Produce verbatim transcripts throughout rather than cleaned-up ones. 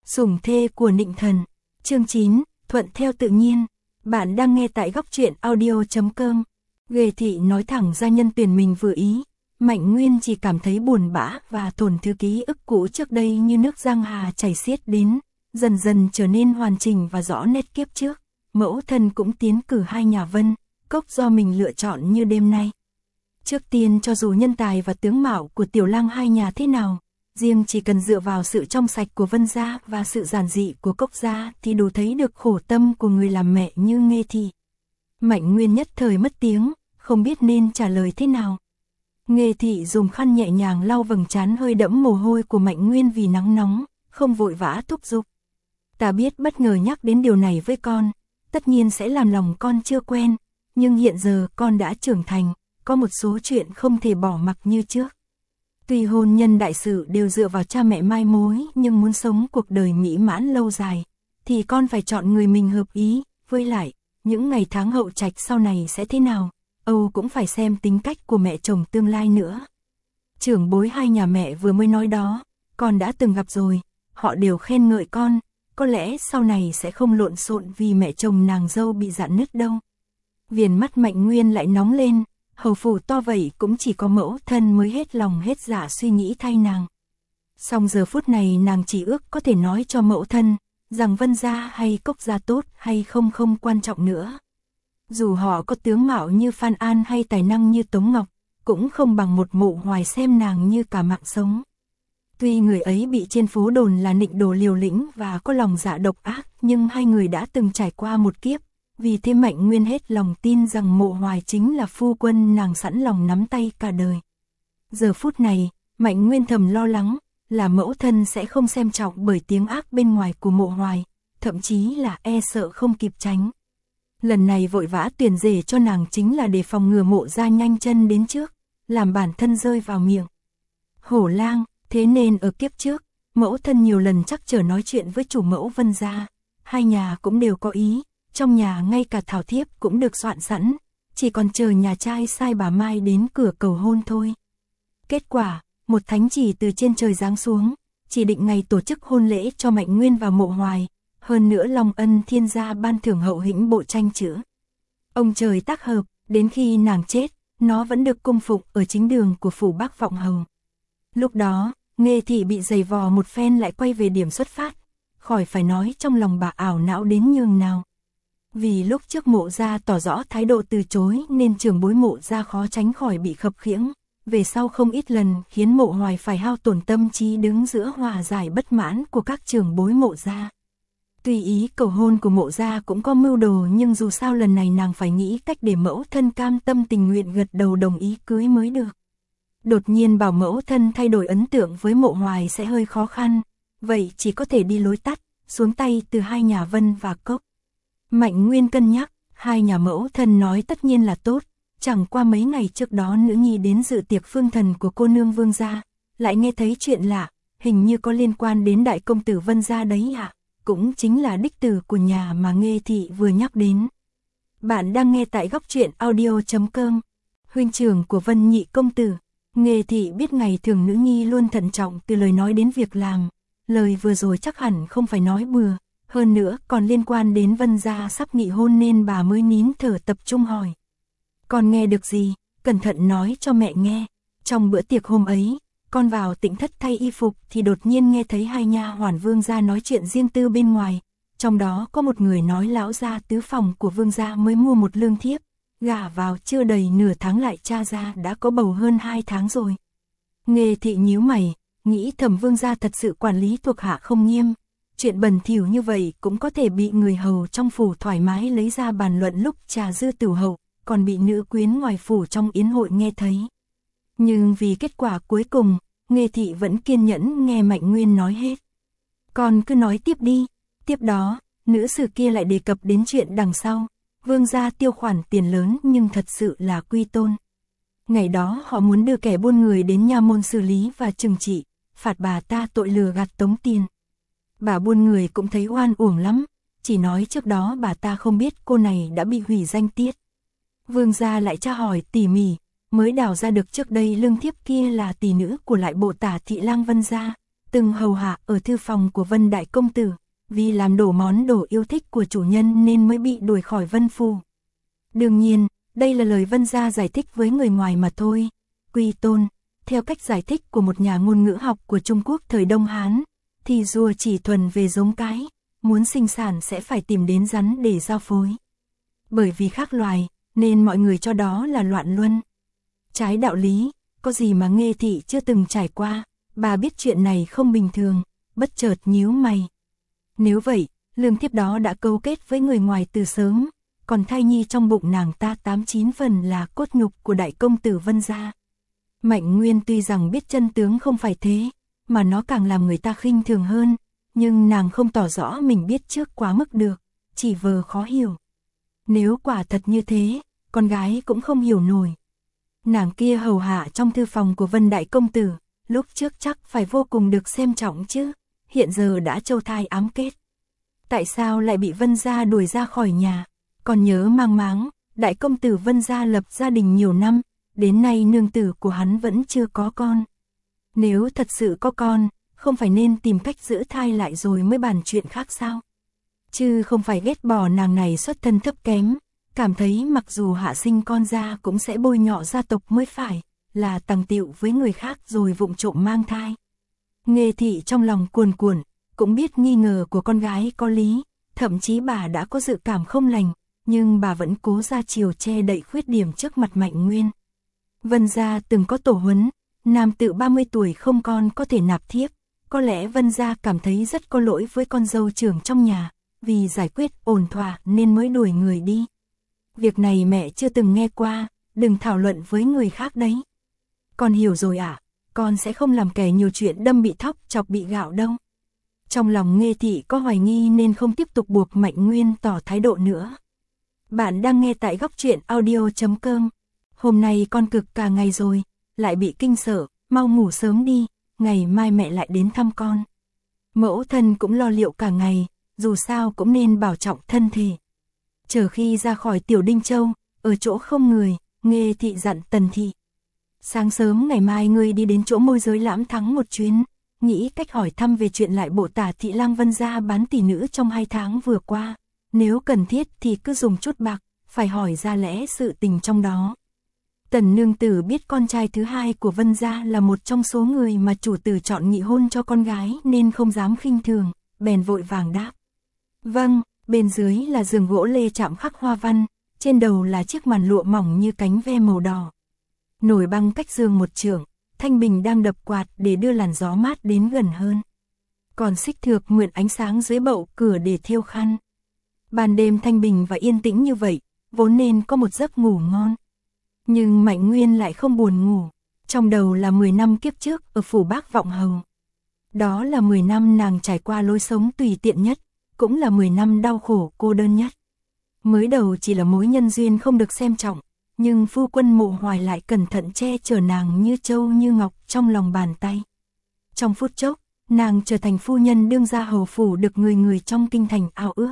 Sủng thê của Nịnh Thần. Chương chín, thuận theo tự nhiên. Bạn đang nghe tại góc truyện audio chấm com. Ghê thị nói thẳng ra nhân tuyển mình vừa ý. Mạnh Nguyên chỉ cảm thấy buồn bã và tổn thư ký ức cũ trước đây như nước giang hà chảy xiết đến, dần dần trở nên hoàn chỉnh và rõ nét kiếp trước. Mẫu thân cũng tiến cử hai nhà Vân, Cốc do mình lựa chọn như đêm nay. Trước tiên cho dù nhân tài và tướng mạo của tiểu lang hai nhà thế nào, riêng chỉ cần dựa vào sự trong sạch của Vân gia và sự giản dị của Cốc gia thì đủ thấy được khổ tâm của người làm mẹ như Nghê thị. Mạnh Nguyên nhất thời mất tiếng, không biết nên trả lời thế nào. Nghê thị dùng khăn nhẹ nhàng lau vầng trán hơi đẫm mồ hôi của Mạnh Nguyên vì nắng nóng, không vội vã thúc giục. Ta biết bất ngờ nhắc đến điều này với con, tất nhiên sẽ làm lòng con chưa quen, nhưng hiện giờ con đã trưởng thành, có một số chuyện không thể bỏ mặc như trước. Tuy hôn nhân đại sự đều dựa vào cha mẹ mai mối, nhưng muốn sống cuộc đời mỹ mãn lâu dài, thì con phải chọn người mình hợp ý, với lại, những ngày tháng hậu trạch sau này sẽ thế nào, Âu cũng phải xem tính cách của mẹ chồng tương lai nữa. Trưởng bối hai nhà mẹ vừa mới nói đó, con đã từng gặp rồi, họ đều khen ngợi con, có lẽ sau này sẽ không lộn xộn vì mẹ chồng nàng dâu bị rạn nứt đâu. Viền mắt Mạnh Nguyên lại nóng lên, hầu phủ to vậy cũng chỉ có mẫu thân mới hết lòng hết dạ suy nghĩ thay nàng. Song giờ phút này nàng chỉ ước có thể nói cho mẫu thân, rằng Vân gia hay Cốc gia tốt hay không không quan trọng nữa. Dù họ có tướng mạo như Phan An hay tài năng như Tống Ngọc, cũng không bằng một Mộ Hoài xem nàng như cả mạng sống. Tuy người ấy bị trên phố đồn là nịnh đồ liều lĩnh và có lòng dạ độc ác, nhưng hai người đã từng trải qua một kiếp, vì thế Mạnh Nguyên hết lòng tin rằng Mộ Hoài chính là phu quân nàng sẵn lòng nắm tay cả đời. Giờ phút này, Mạnh Nguyên thầm lo lắng, là mẫu thân sẽ không xem trọng bởi tiếng ác bên ngoài của Mộ Hoài, thậm chí là e sợ không kịp tránh. Lần này vội vã tuyển rể cho nàng chính là để phòng ngừa Mộ gia nhanh chân đến trước, làm bản thân rơi vào miệng hổ lang. Thế nên ở kiếp trước, mẫu thân nhiều lần chắc chở nói chuyện với chủ mẫu Vân gia, hai nhà cũng đều có ý, trong nhà ngay cả thảo thiếp cũng được soạn sẵn, chỉ còn chờ nhà trai sai bà Mai đến cửa cầu hôn thôi. Kết quả, một thánh chỉ từ trên trời giáng xuống, chỉ định ngày tổ chức hôn lễ cho Mạnh Nguyên và Mộ Hoài, hơn nữa Long Ân Thiên gia ban thưởng hậu hĩnh bộ tranh chữ. Ông trời tác hợp, đến khi nàng chết, nó vẫn được cung phụng ở chính đường của phủ Bắc Vọng Hầu. Lúc đó, Nghê thị bị giày vò một phen lại quay về điểm xuất phát, khỏi phải nói trong lòng bà ảo não đến nhường nào. Vì lúc trước Mộ gia tỏ rõ thái độ từ chối nên trưởng bối Mộ gia khó tránh khỏi bị khập khiễng, về sau không ít lần khiến Mộ Hoài phải hao tổn tâm trí đứng giữa hòa giải bất mãn của các trưởng bối Mộ gia. Tuy ý cầu hôn của Mộ gia cũng có mưu đồ, nhưng dù sao lần này nàng phải nghĩ cách để mẫu thân cam tâm tình nguyện gật đầu đồng ý cưới mới được. Đột nhiên bảo mẫu thân thay đổi ấn tượng với Mộ Hoài sẽ hơi khó khăn, vậy chỉ có thể đi lối tắt, xuống tay từ hai nhà Vân và Cốc. Mạnh Nguyên cân nhắc, hai nhà mẫu thân nói tất nhiên là tốt, chẳng qua mấy ngày trước đó nữ nhi đến dự tiệc phương thần của cô nương Vương gia, lại nghe thấy chuyện lạ, hình như có liên quan đến đại công tử Vân gia đấy ạ, à? Cũng chính là đích tử của nhà mà Nghê thị vừa nhắc đến. Bạn đang nghe tại góc truyện audio chấm com. Huynh trưởng của Vân nhị công tử. Nghê thị biết ngày thường nữ nhi luôn thận trọng từ lời nói đến việc làm, lời vừa rồi chắc hẳn không phải nói bừa, hơn nữa còn liên quan đến Vân gia sắp nghị hôn nên bà mới nín thở tập trung hỏi. Con nghe được gì, cẩn thận nói cho mẹ nghe. Trong bữa tiệc hôm ấy, con vào tĩnh thất thay y phục thì đột nhiên nghe thấy hai nha hoàn Vương gia nói chuyện riêng tư bên ngoài, trong đó có một người nói lão gia tứ phòng của Vương gia mới mua một lương thiếp, gả vào chưa đầy nửa tháng lại tra ra đã có bầu hơn hai tháng rồi. Nghê thị nhíu mày, nghĩ thầm Vương gia thật sự quản lý thuộc hạ không nghiêm, chuyện bẩn thỉu như vậy cũng có thể bị người hầu trong phủ thoải mái lấy ra bàn luận lúc trà dư tửu hậu, còn bị nữ quyến ngoài phủ trong yến hội nghe thấy. Nhưng vì kết quả cuối cùng, Nghê thị vẫn kiên nhẫn nghe Mạnh Nguyên nói hết. Con cứ nói tiếp đi. Tiếp đó, nữ sử kia lại đề cập đến chuyện đằng sau. Vương gia tiêu khoản tiền lớn nhưng thật sự là quy tôn. Ngày đó họ muốn đưa kẻ buôn người đến nha môn xử lý và trừng trị, phạt bà ta tội lừa gạt tống tiền. Bà buôn người cũng thấy oan uổng lắm, chỉ nói trước đó bà ta không biết cô này đã bị hủy danh tiết. Vương gia lại tra hỏi tỉ mỉ, mới đào ra được trước đây lương thiếp kia là tỷ nữ của lại bộ tả thị lang Vân gia, từng hầu hạ ở thư phòng của Vân Đại Công Tử, vì làm đổ món đồ yêu thích của chủ nhân nên mới bị đuổi khỏi Vân Phủ. Đương nhiên, đây là lời Vân gia giải thích với người ngoài mà thôi. Quy tôn, theo cách giải thích của một nhà ngôn ngữ học của Trung Quốc thời Đông Hán, thì rùa chỉ thuần về giống cái, muốn sinh sản sẽ phải tìm đến rắn để giao phối. Bởi vì khác loài, nên mọi người cho đó là loạn luân. Trái đạo lý, có gì mà Nghê Thị chưa từng trải qua, bà biết chuyện này không bình thường, bất chợt nhíu mày. Nếu vậy, lương thiếp đó đã câu kết với người ngoài từ sớm, còn thai nhi trong bụng nàng ta tám chín phần là cốt nhục của đại công tử Vân gia. Mạnh Nguyên tuy rằng biết chân tướng không phải thế, mà nó càng làm người ta khinh thường hơn, nhưng nàng không tỏ rõ mình biết trước quá mức được, chỉ vờ khó hiểu. Nếu quả thật như thế, con gái cũng không hiểu nổi. Nàng kia hầu hạ trong thư phòng của Vân Đại Công Tử, lúc trước chắc phải vô cùng được xem trọng chứ, hiện giờ đã châu thai ám kết. Tại sao lại bị Vân gia đuổi ra khỏi nhà? Còn nhớ mang máng, Đại Công Tử Vân gia lập gia đình nhiều năm, đến nay nương tử của hắn vẫn chưa có con. Nếu thật sự có con, không phải nên tìm cách giữ thai lại rồi mới bàn chuyện khác sao? Chứ không phải ghét bỏ nàng này xuất thân thấp kém, cảm thấy mặc dù hạ sinh con ra cũng sẽ bôi nhọ gia tộc mới phải, là tằng tiệu với người khác rồi vụng trộm mang thai. Nghê Thị trong lòng cuồn cuộn, cũng biết nghi ngờ của con gái có lý, thậm chí bà đã có dự cảm không lành, nhưng bà vẫn cố ra chiều che đậy khuyết điểm trước mặt Mạnh Nguyên. Vân gia từng có tổ huấn, nam tự ba mươi tuổi không con có thể nạp thiếp, có lẽ Vân gia cảm thấy rất có lỗi với con dâu trưởng trong nhà, vì giải quyết ổn thỏa nên mới đuổi người đi. Việc này mẹ chưa từng nghe qua, đừng thảo luận với người khác đấy. Con hiểu rồi ạ, à, con sẽ không làm kẻ nhiều chuyện đâm bị thóc chọc bị gạo đâu. Trong lòng Nghê Thị có hoài nghi nên không tiếp tục buộc Mạnh Nguyên tỏ thái độ nữa. Bạn đang nghe tại góc truyện audio chấm com. Hôm nay con cực cả ngày rồi, lại bị kinh sợ, mau ngủ sớm đi, ngày mai mẹ lại đến thăm con. Mẫu thân cũng lo liệu cả ngày, dù sao cũng nên bảo trọng thân thể. Chờ khi ra khỏi Tiểu Đinh Châu, ở chỗ không người, Nghê Thị dặn Tần Thị. Sáng sớm ngày mai ngươi đi đến chỗ môi giới Lãm Thắng một chuyến, nghĩ cách hỏi thăm về chuyện lại bộ tả thị lang Vân gia bán tỷ nữ trong hai tháng vừa qua. Nếu cần thiết thì cứ dùng chút bạc, phải hỏi ra lẽ sự tình trong đó. Tần nương tử biết con trai thứ hai của Vân gia là một trong số người mà chủ tử chọn nghị hôn cho con gái nên không dám khinh thường, bèn vội vàng đáp. Vâng, bên dưới là giường gỗ lê chạm khắc hoa văn, trên đầu là chiếc màn lụa mỏng như cánh ve màu đỏ. Nổi băng cách giường một trượng, thanh bình đang đập quạt để đưa làn gió mát đến gần hơn. Còn xích thược mượn ánh sáng dưới bậu cửa để thêu khăn. Ban đêm thanh bình và yên tĩnh như vậy, vốn nên có một giấc ngủ ngon. Nhưng Mạnh Nguyên lại không buồn ngủ, trong đầu là mười năm kiếp trước ở phủ Bác Vọng Hầu. Đó là mười năm nàng trải qua lối sống tùy tiện nhất, cũng là mười năm đau khổ cô đơn nhất. Mới đầu chỉ là mối nhân duyên không được xem trọng, nhưng phu quân Mộ Hoài lại cẩn thận che chở nàng như châu như ngọc trong lòng bàn tay. Trong phút chốc, nàng trở thành phu nhân đương gia hầu phủ được người người trong kinh thành ao ước.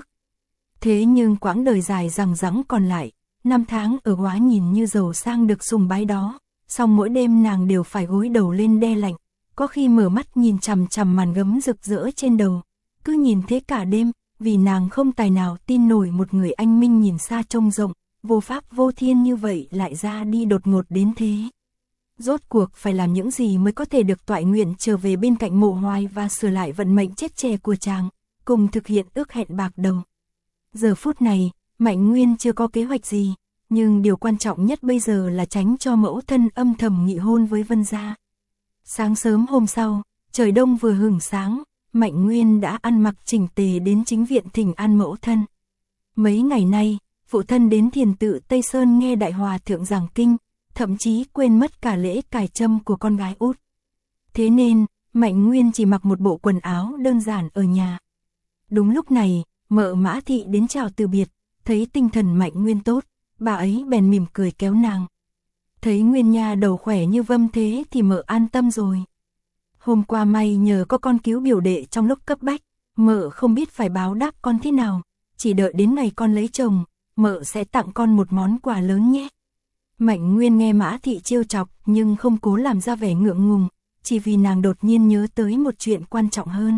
Thế nhưng quãng đời dài rằng rẵng còn lại, năm tháng ở Góa nhìn như giàu sang được sùng bái đó, song mỗi đêm nàng đều phải gối đầu lên đe lạnh, có khi mở mắt nhìn chằm chằm màn gấm rực rỡ trên đầu, cứ nhìn thế cả đêm, vì nàng không tài nào tin nổi một người anh minh nhìn xa trông rộng, vô pháp vô thiên như vậy lại ra đi đột ngột đến thế. Rốt cuộc phải làm những gì mới có thể được toại nguyện trở về bên cạnh Mộ Hoài và sửa lại vận mệnh chết chè của chàng, cùng thực hiện ước hẹn bạc đầu. Giờ phút này, Mạnh Nguyên chưa có kế hoạch gì, nhưng điều quan trọng nhất bây giờ là tránh cho mẫu thân âm thầm nghị hôn với Vân gia. Sáng sớm hôm sau, trời đông vừa hửng sáng, Mạnh Nguyên đã ăn mặc chỉnh tề đến chính viện thỉnh an mẫu thân. Mấy ngày nay, phụ thân đến thiền tự Tây Sơn nghe đại hòa thượng giảng kinh, thậm chí quên mất cả lễ cài trâm của con gái út. Thế nên, Mạnh Nguyên chỉ mặc một bộ quần áo đơn giản ở nhà. Đúng lúc này, mợ Mã Thị đến chào từ biệt, thấy tinh thần Mạnh Nguyên tốt, bà ấy bèn mỉm cười kéo nàng. Thấy Nguyên nha đầu khỏe như vâm thế thì mợ an tâm rồi. Hôm qua may nhờ có con cứu biểu đệ trong lúc cấp bách, mợ không biết phải báo đáp con thế nào, chỉ đợi đến ngày con lấy chồng, mợ sẽ tặng con một món quà lớn nhé. Mạnh Nguyên nghe Mã Thị trêu chọc nhưng không cố làm ra vẻ ngượng ngùng, chỉ vì nàng đột nhiên nhớ tới một chuyện quan trọng hơn.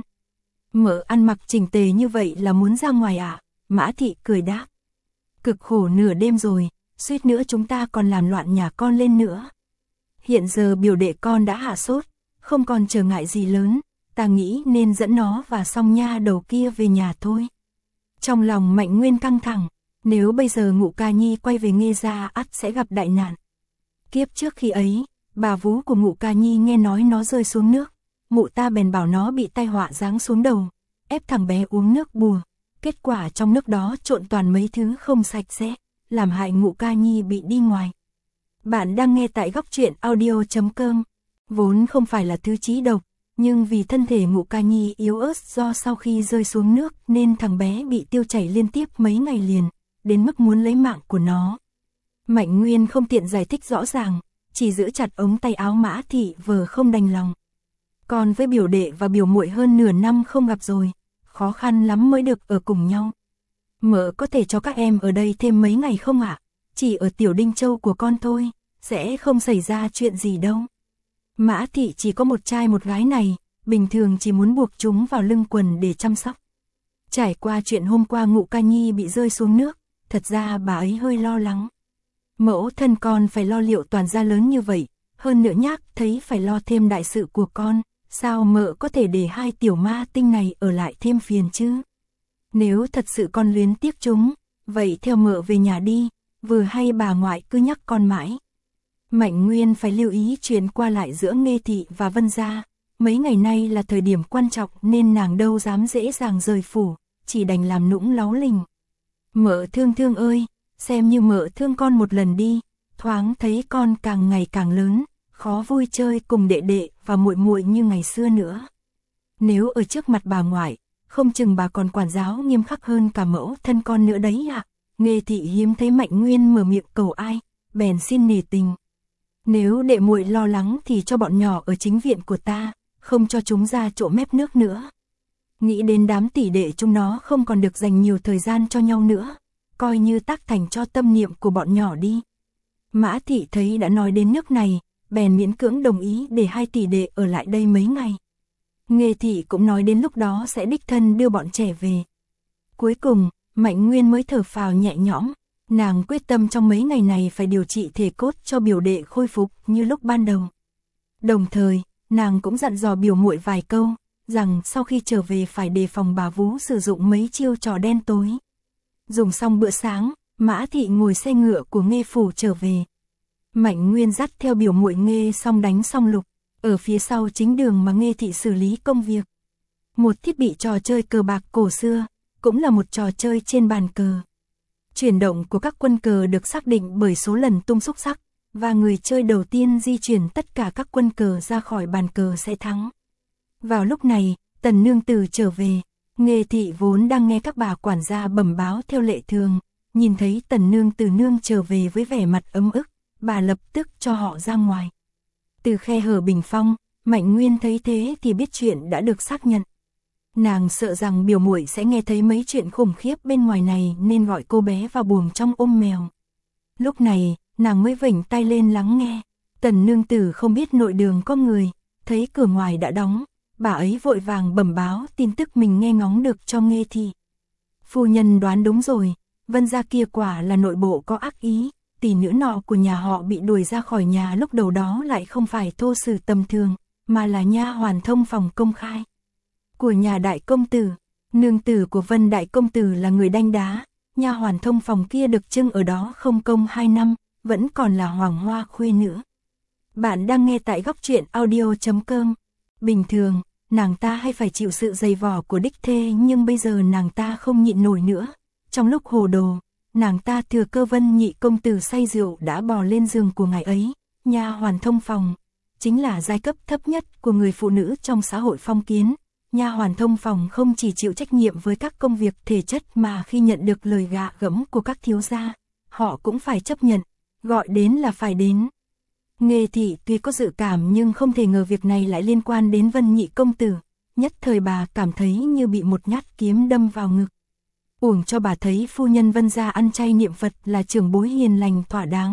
Mợ ăn mặc chỉnh tề như vậy là muốn ra ngoài à? Mã Thị cười đáp. Cực khổ nửa đêm rồi, suýt nữa chúng ta còn làm loạn nhà con lên nữa. Hiện giờ biểu đệ con đã hạ sốt, không còn trở ngại gì lớn, ta nghĩ nên dẫn nó và Song Nha đầu kia về nhà thôi. Trong lòng Mạnh Nguyên căng thẳng, nếu bây giờ Ngụ Ca Nhi quay về Nghê gia ắt sẽ gặp đại nạn. Kiếp trước khi ấy, bà vú của Ngụ Ca Nhi nghe nói nó rơi xuống nước, mụ ta bèn bảo nó bị tai họa giáng xuống đầu, ép thằng bé uống nước bùa, kết quả trong nước đó trộn toàn mấy thứ không sạch sẽ, làm hại Ngụ Ca Nhi bị đi ngoài. Bạn đang nghe tại góc truyện audio chấm com. Vốn không phải là thứ chí độc, nhưng vì thân thể Ngụ Ca Nhi yếu ớt do sau khi rơi xuống nước nên thằng bé bị tiêu chảy liên tiếp mấy ngày liền, đến mức muốn lấy mạng của nó. Mạnh Nguyên không tiện giải thích rõ ràng, chỉ giữ chặt ống tay áo Mã Thị vờ không đành lòng. Còn với biểu đệ và biểu muội hơn nửa năm không gặp rồi, khó khăn lắm mới được ở cùng nhau. Mợ có thể cho các em ở đây thêm mấy ngày không ạ? Chỉ ở Tiểu Đinh Châu của con thôi, sẽ không xảy ra chuyện gì đâu. Mã Thị chỉ có một trai một gái này, bình thường chỉ muốn buộc chúng vào lưng quần để chăm sóc. Trải qua chuyện hôm qua Ngụ Ca Nhi bị rơi xuống nước, thật ra bà ấy hơi lo lắng. Mẫu thân con phải lo liệu toàn gia lớn như vậy, hơn nữa nhắc thấy phải lo thêm đại sự của con, sao mợ có thể để hai tiểu ma tinh này ở lại thêm phiền chứ? Nếu thật sự con luyến tiếc chúng, vậy theo mợ về nhà đi, vừa hay bà ngoại cứ nhắc con mãi. Mạnh Nguyên phải lưu ý chuyện qua lại giữa Nghê Thị và Vân gia, mấy ngày nay là thời điểm quan trọng nên nàng đâu dám dễ dàng rời phủ, chỉ đành làm nũng láu lình. Mợ thương thương ơi, xem như mợ thương con một lần đi, thoáng thấy con càng ngày càng lớn, khó vui chơi cùng đệ đệ và muội muội như ngày xưa nữa. Nếu ở trước mặt bà ngoại, không chừng bà còn quản giáo nghiêm khắc hơn cả mẫu thân con nữa đấy ạ. À. Nghê Thị hiếm thấy Mạnh Nguyên mở miệng cầu ai, bèn xin nể tình. Nếu đệ muội lo lắng thì cho bọn nhỏ ở chính viện của ta, không cho chúng ra chỗ mép nước nữa. Nghĩ đến đám tỷ đệ chúng nó không còn được dành nhiều thời gian cho nhau nữa, coi như tác thành cho tâm niệm của bọn nhỏ đi. Mã Thị thấy đã nói đến nước này, bèn miễn cưỡng đồng ý để hai tỷ đệ ở lại đây mấy ngày. Nghê Thị cũng nói đến lúc đó sẽ đích thân đưa bọn trẻ về. Cuối cùng, Mạnh Nguyên mới thở phào nhẹ nhõm, nàng quyết tâm trong mấy ngày này phải điều trị thể cốt cho biểu đệ khôi phục như lúc ban đầu. Đồng thời, nàng cũng dặn dò biểu muội vài câu, rằng sau khi trở về phải đề phòng bà vú sử dụng mấy chiêu trò đen tối. Dùng xong bữa sáng, Mã Thị ngồi xe ngựa của Nghê phủ trở về. Mạnh Nguyên dắt theo biểu muội Nghê Song đánh Song Lục, ở phía sau chính đường mà Nghê Thị xử lý công việc. Một thiết bị trò chơi cờ bạc cổ xưa, cũng là một trò chơi trên bàn cờ. Chuyển động của các quân cờ được xác định bởi số lần tung xúc sắc, và người chơi đầu tiên di chuyển tất cả các quân cờ ra khỏi bàn cờ sẽ thắng. Vào lúc này, Tần nương tử trở về, Nghê Thị vốn đang nghe các bà quản gia bẩm báo theo lệ thường, nhìn thấy Tần nương tử nương trở về với vẻ mặt ấm ức, bà lập tức cho họ ra ngoài. Từ khe hở bình phong, Mạnh Nguyên thấy thế thì biết chuyện đã được xác nhận. Nàng sợ rằng biểu muội sẽ nghe thấy mấy chuyện khủng khiếp bên ngoài này nên gọi cô bé vào buồng trong ôm mèo. Lúc này, nàng mới vểnh tay lên lắng nghe. Tần nương tử không biết nội đường có người, thấy cửa ngoài đã đóng, bà ấy vội vàng bẩm báo tin tức mình nghe ngóng được cho Nghê Thị. Phu nhân đoán đúng rồi, Vân gia kia quả là nội bộ có ác ý, tỷ nữ nọ của nhà họ bị đuổi ra khỏi nhà lúc đầu đó lại không phải thô sử tầm thường, mà là nha hoàn thông phòng công khai của nhà đại công tử. Nương tử của Vân đại công tử là người đanh đá, nha hoàn thông phòng kia được trưng ở đó không công hai năm, vẫn còn là hoàng hoa khuê nữ. Bạn đang nghe tại góc truyện audio chấm com. Bình thường, nàng ta hay phải chịu sự dày vò của đích thê, nhưng bây giờ nàng ta không nhịn nổi nữa. Trong lúc hồ đồ, nàng ta thừa cơ Vân nhị công tử say rượu đã bò lên giường của ngài ấy. Nha hoàn thông phòng chính là giai cấp thấp nhất của người phụ nữ trong xã hội phong kiến. Nha hoàn thông phòng không chỉ chịu trách nhiệm với các công việc thể chất mà khi nhận được lời gạ gẫm của các thiếu gia, họ cũng phải chấp nhận, gọi đến là phải đến. Nghê Thị tuy có dự cảm nhưng không thể ngờ việc này lại liên quan đến Vân nhị công tử, nhất thời bà cảm thấy như bị một nhát kiếm đâm vào ngực. Uổng cho bà thấy phu nhân Vân gia ăn chay niệm Phật là trưởng bối hiền lành thỏa đáng,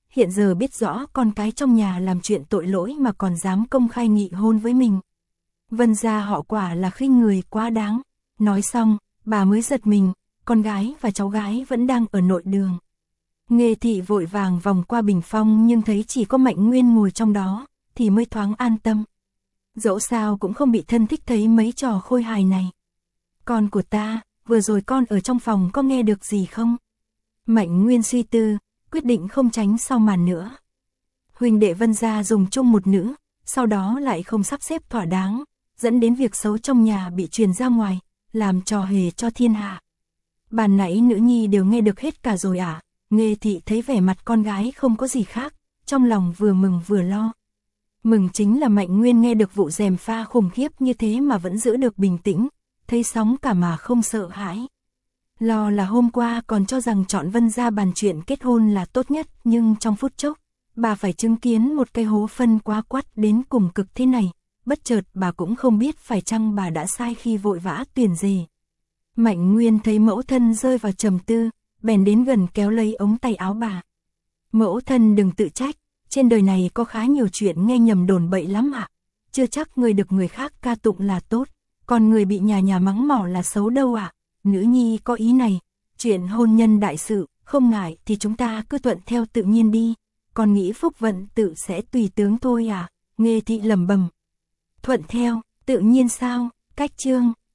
hiện giờ biết rõ con cái trong nhà làm chuyện tội lỗi mà còn dám công khai nghị hôn với mình. Vân gia họ quả là khinh người quá đáng. Nói xong, bà mới giật mình, con gái và cháu gái vẫn đang ở nội đường. Nghê thị vội vàng vòng qua bình phong nhưng thấy chỉ có Mạnh Nguyên ngồi trong đó, thì mới thoáng an tâm. Dẫu sao cũng không bị thân thích thấy mấy trò khôi hài này. Con của ta, vừa rồi con ở trong phòng có nghe được gì không? Mạnh Nguyên suy tư, quyết định không tránh sau màn nữa. Huynh đệ Vân gia dùng chung một nữ, sau đó lại không sắp xếp thỏa đáng, dẫn đến việc xấu trong nhà bị truyền ra ngoài, làm trò hề cho thiên hạ. Bàn nãy nữ nhi đều nghe được hết cả rồi à? Nghê thị thấy vẻ mặt con gái không có gì khác, trong lòng vừa mừng vừa lo. Mừng chính là Mạnh Nguyên nghe được vụ gièm pha khủng khiếp như thế mà vẫn giữ được bình tĩnh, thấy sóng cả mà không sợ hãi. Lo là hôm qua còn cho rằng chọn Vân gia bàn chuyện kết hôn là tốt nhất, nhưng trong phút chốc, bà phải chứng kiến một cái hố phân quá quắt đến cùng cực thế này, bất chợt bà cũng không biết phải chăng bà đã sai khi vội vã tuyển rể. Mạnh Nguyên thấy mẫu thân rơi vào trầm tư, bèn đến gần kéo lấy ống tay áo bà. Mẫu thân đừng tự trách, trên đời này có khá nhiều chuyện nghe nhầm đồn bậy lắm ạ. Chưa chắc người được người khác ca tụng là tốt, còn người bị nhà nhà mắng mỏ là xấu đâu ạ. Nữ nhi có ý này, chuyện hôn nhân đại sự, không ngại thì chúng ta cứ thuận theo tự nhiên đi, còn nghĩ phúc vận tự sẽ tùy tướng thôi à. Nghê thị lẩm bẩm. Thuận theo, tự nhiên sao? Cách chương